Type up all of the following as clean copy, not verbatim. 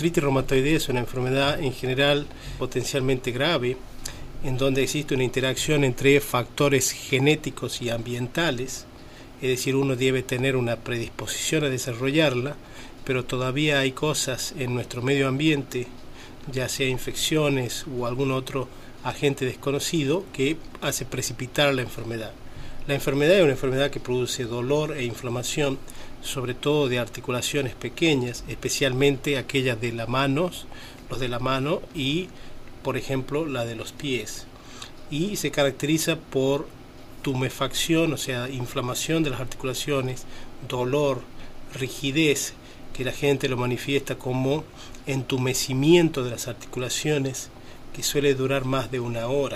artritis reumatoidea es una enfermedad en general potencialmente grave, en donde existe una interacción entre factores genéticos y ambientales, es decir, uno debe tener una predisposición a desarrollarla, pero todavía hay cosas en nuestro medio ambiente, ya sea infecciones o algún otro agente desconocido, que hace precipitar la enfermedad. La enfermedad es una enfermedad que produce dolor e inflamación, sobre todo de articulaciones pequeñas, especialmente aquellas de las manos, los de la mano y, por ejemplo, la de los pies. Y se caracteriza por tumefacción, o sea, inflamación de las articulaciones, dolor, rigidez, que la gente lo manifiesta como entumecimiento de las articulaciones, que suele durar más de 1 hora.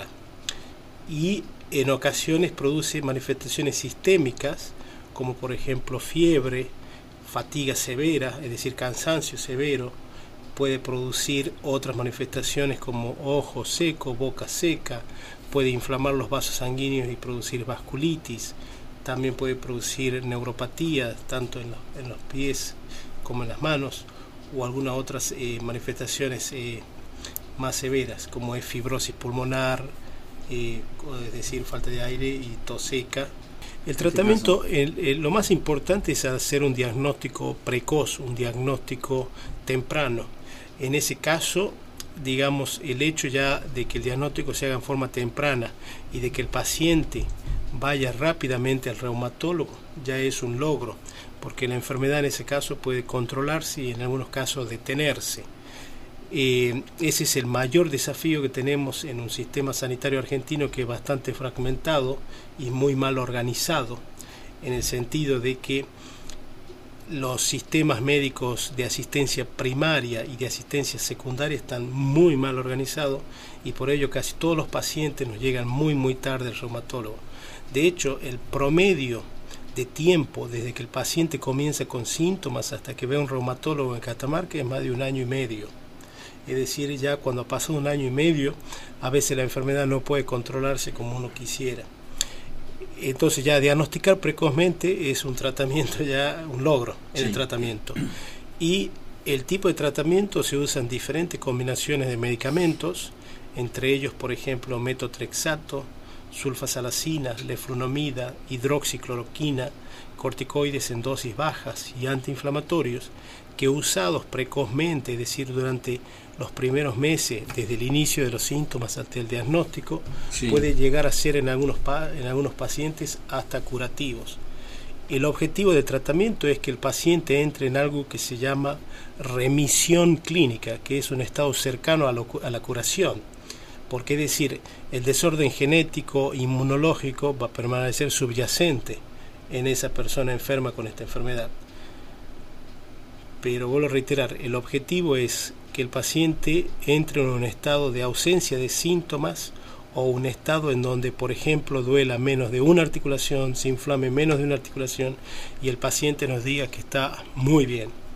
Y en ocasiones produce manifestaciones sistémicas, como por ejemplo fiebre, fatiga severa, es decir, cansancio severo. Puede producir otras manifestaciones como ojo seco, boca seca, puede inflamar los vasos sanguíneos y producir vasculitis, también puede producir neuropatía, tanto en los pies como en las manos, o algunas otras manifestaciones más severas, como es fibrosis pulmonar, es decir, falta de aire y tos seca. El tratamiento, lo más importante es hacer un diagnóstico precoz, un diagnóstico temprano. En ese caso, digamos, el hecho ya de que el diagnóstico se haga en forma temprana y de que el paciente vaya rápidamente al reumatólogo ya es un logro, porque la enfermedad en ese caso puede controlarse y en algunos casos detenerse. Ese es el mayor desafío que tenemos en un sistema sanitario argentino, que es bastante fragmentado y muy mal organizado, en el sentido de que los sistemas médicos de asistencia primaria y de asistencia secundaria están muy mal organizados, y por ello casi todos los pacientes nos llegan muy tarde al reumatólogo. De hecho, el promedio de tiempo desde que el paciente comienza con síntomas hasta que ve a un reumatólogo en Catamarca es más de 1 año y medio. Es decir, ya cuando ha pasado 1 año y medio, a veces la enfermedad no puede controlarse como uno quisiera. Entonces ya diagnosticar precozmente es un tratamiento, ya un logro en el tratamiento. Y el tipo de tratamiento se usan diferentes combinaciones de medicamentos, entre ellos, por ejemplo, metotrexato, sulfasalacina, leflunomida, hidroxicloroquina, corticoides en dosis bajas y antiinflamatorios, que usados precozmente, es decir, durante los primeros meses, desde el inicio de los síntomas hasta el diagnóstico, puede llegar a ser en algunos pacientes hasta curativos. El objetivo del tratamiento es que el paciente entre en algo que se llama remisión clínica, que es un estado cercano a la curación, porque es decir, el desorden genético inmunológico va a permanecer subyacente en esa persona enferma con esta enfermedad. Pero vuelvo a reiterar, el objetivo es que el paciente entre en un estado de ausencia de síntomas, o un estado en donde, por ejemplo, duela menos de una articulación, se inflame menos de una articulación y el paciente nos diga que está muy bien.